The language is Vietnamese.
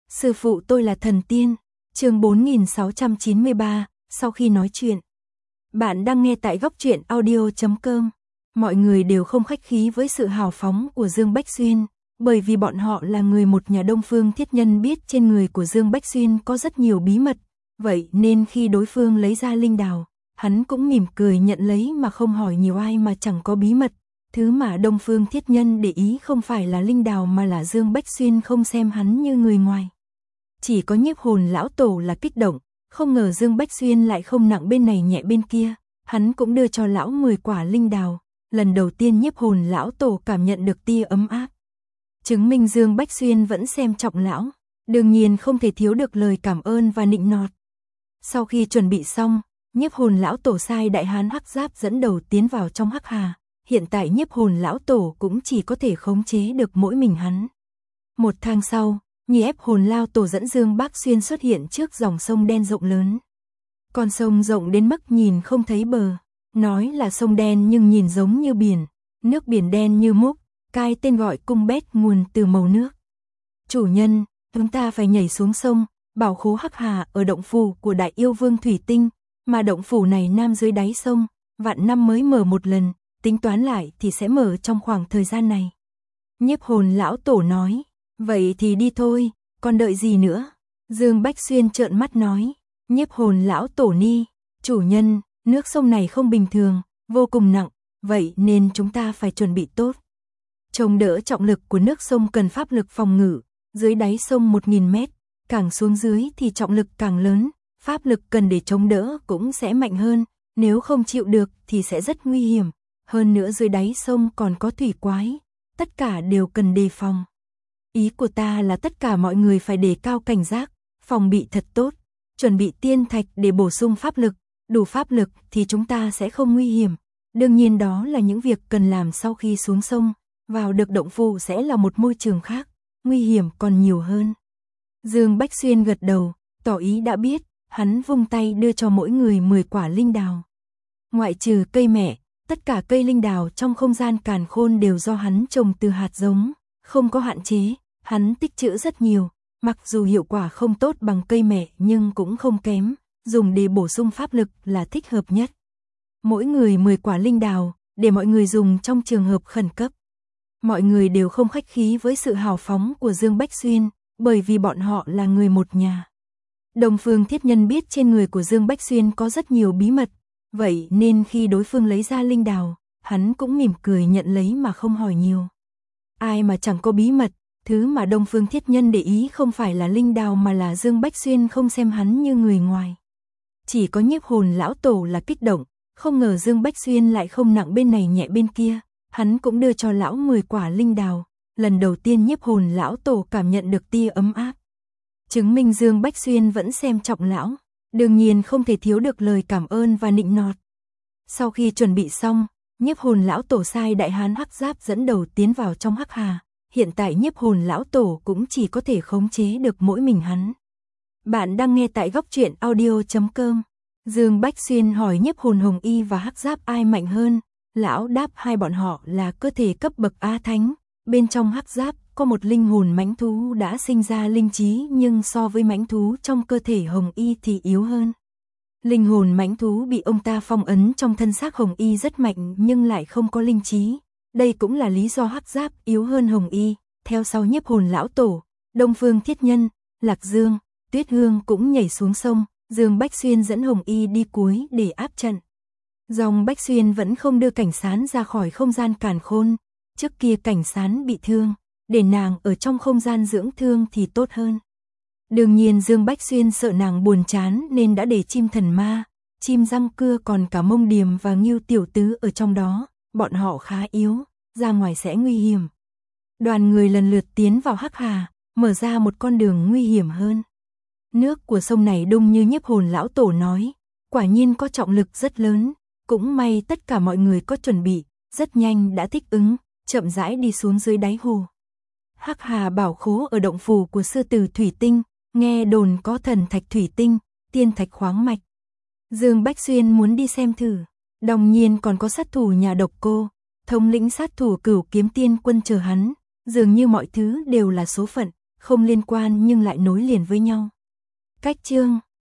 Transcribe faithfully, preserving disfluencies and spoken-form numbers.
Sư phụ tôi là thần tiên. Chương bốn nghìn sáu trăm chín mươi ba, sau khi nói chuyện. Bạn đang nghe tại góc truyện audio chấm com. Mọi người đều không khách khí với sự hào phóng của Dương Bách Xuyên, bởi vì bọn họ là người một nhà Đông Phương Thiết Nhân biết trên người của Dương Bách Xuyên có rất nhiều bí mật, vậy nên khi đối phương lấy ra linh đào, hắn cũng mỉm cười nhận lấy mà không hỏi nhiều ai mà chẳng có bí mật. Thứ mà Đông Phương Thiết Nhân để ý không phải là linh đào mà là Dương Bách Xuyên không xem hắn như người ngoài. Chỉ có Nhiếp Hồn lão tổ là kích động, không ngờ Dương Bách Xuyên lại không nặng bên này nhẹ bên kia, hắn cũng đưa cho lão mười quả linh đào, lần đầu tiên Nhiếp Hồn lão tổ cảm nhận được tia ấm áp. Chứng minh Dương Bách Xuyên vẫn xem trọng lão, đương nhiên không thể thiếu được lời cảm ơn và nịnh nọt. Sau khi chuẩn bị xong, Nhiếp Hồn lão tổ sai đại hán hắc giáp dẫn đầu tiến vào trong hắc hà, hiện tại Nhiếp Hồn lão tổ cũng chỉ có thể khống chế được mỗi mình hắn. Một tháng sau, Nhiếp Hồn lão tổ dẫn Dương Bách Xuyên xuất hiện trước dòng sông đen rộng lớn. Con sông rộng đến mức nhìn không thấy bờ, nói là sông đen nhưng nhìn giống như biển, nước biển đen như múc, cai tên gọi cung bét nguồn từ màu nước. Chủ nhân, chúng ta phải nhảy xuống sông, bảo khố hắc hà ở động phủ của Đại Yêu Vương Thủy Tinh, mà động phủ này nam dưới đáy sông, vạn năm mới mở một lần, tính toán lại thì sẽ mở trong khoảng thời gian này. Nhiếp Hồn lão tổ nói, vậy thì đi thôi, còn đợi gì nữa? Dương Bách Xuyên trợn mắt nói, Nhiếp Hồn lão tổ ni, chủ nhân, nước sông này không bình thường, vô cùng nặng, vậy nên chúng ta phải chuẩn bị tốt. Chống đỡ trọng lực của nước sông cần pháp lực phòng ngự, dưới đáy sông một nghìn mét, càng xuống dưới thì trọng lực càng lớn, pháp lực cần để chống đỡ cũng sẽ mạnh hơn, nếu không chịu được thì sẽ rất nguy hiểm, hơn nữa dưới đáy sông còn có thủy quái, tất cả đều cần đề phòng. Ý của ta là tất cả mọi người phải đề cao cảnh giác, phòng bị thật tốt, chuẩn bị tiên thạch để bổ sung pháp lực, đủ pháp lực thì chúng ta sẽ không nguy hiểm. Đương nhiên đó là những việc cần làm sau khi xuống sông, vào được động phủ sẽ là một môi trường khác, nguy hiểm còn nhiều hơn. Dương Bách Xuyên gật đầu, tỏ ý đã biết, hắn vung tay đưa cho mỗi người mười quả linh đào. Ngoại trừ cây mẹ, tất cả cây linh đào trong không gian càn khôn đều do hắn trồng từ hạt giống, không có hạn chế, hắn tích trữ rất nhiều, mặc dù hiệu quả không tốt bằng cây mẹ nhưng cũng không kém, dùng để bổ sung pháp lực là thích hợp nhất. Mỗi người mười quả linh đào, để mọi người dùng trong trường hợp khẩn cấp. Mọi người đều không khách khí với sự hào phóng của Dương Bách Xuyên, bởi vì bọn họ là người một nhà. Đông Phương Thiết Nhân biết trên người của Dương Bách Xuyên có rất nhiều bí mật, vậy nên khi đối phương lấy ra linh đào, hắn cũng mỉm cười nhận lấy mà không hỏi nhiều. Ai mà chẳng có bí mật, thứ mà Đông Phương Thiết Nhân để ý không phải là linh đào mà là Dương Bách Xuyên không xem hắn như người ngoài. Chỉ có Nhiếp Hồn lão tổ là kích động, không ngờ Dương Bách Xuyên lại không nặng bên này nhẹ bên kia, hắn cũng đưa cho lão mười quả linh đào, lần đầu tiên Nhiếp Hồn lão tổ cảm nhận được tia ấm áp. Chứng minh Dương Bách Xuyên vẫn xem trọng lão, đương nhiên không thể thiếu được lời cảm ơn và nịnh nọt. Sau khi chuẩn bị xong, Nhiếp Hồn lão tổ sai đại hán hắc giáp dẫn đầu tiến vào trong hắc hà, hiện tại Nhiếp Hồn lão tổ cũng chỉ có thể khống chế được mỗi mình hắn. Bạn đang nghe tại góc truyện audio chấm com. Dương Bách Xuyên hỏi Nhiếp Hồn Hồng Y và hắc giáp ai mạnh hơn, lão đáp hai bọn họ là cơ thể cấp bậc A Thánh, bên trong hắc giáp có một linh hồn mãnh thú đã sinh ra linh trí nhưng so với mãnh thú trong cơ thể Hồng Y thì yếu hơn. Linh hồn mãnh thú bị ông ta phong ấn trong thân xác Hồng Y rất mạnh nhưng lại không có linh trí, đây cũng là lý do hắc giáp yếu hơn Hồng Y. Theo sau Nhiếp Hồn lão tổ, Đông Phương Thiết Nhân, Lạc Dương, Tuyết Hương cũng nhảy xuống sông, Dương Bách Xuyên dẫn Hồng Y đi cuối để áp trận. Dòng Bách Xuyên vẫn không đưa Cảnh Sán ra khỏi không gian càn khôn, trước kia Cảnh Sán bị thương, để nàng ở trong không gian dưỡng thương thì tốt hơn. Đương nhiên Dương Bách Xuyên sợ nàng buồn chán nên đã để chim thần ma, chim răng cưa còn cả Mông Điềm và Ngưu tiểu tứ ở trong đó, bọn họ khá yếu, ra ngoài sẽ nguy hiểm. Đoàn người lần lượt tiến vào hắc hà, mở ra một con đường nguy hiểm hơn. Nước của sông này đung như Nhiếp Hồn lão tổ nói, quả nhiên có trọng lực rất lớn, cũng may tất cả mọi người có chuẩn bị, rất nhanh đã thích ứng, chậm rãi đi xuống dưới đáy hồ. Hắc hà bảo khố ở động phủ của sư tử Thủy Tinh, nghe đồn có thần thạch thủy tinh, tiên thạch khoáng mạch. Dương Bách Xuyên muốn đi xem thử, đồng nhiên còn có sát thủ nhà Độc Cô, thống lĩnh sát thủ Cửu Kiếm Tiên Quân chờ hắn, dường như mọi thứ đều là số phận, không liên quan nhưng lại nối liền với nhau. Cách chương